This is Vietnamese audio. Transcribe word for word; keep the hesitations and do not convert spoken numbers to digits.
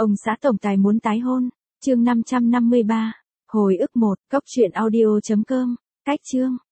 Ông xã tổng tài muốn tái hôn. Chương năm trăm năm mươi ba. Hồi ức một. Cốc truyện audio chấm com. Cách chương.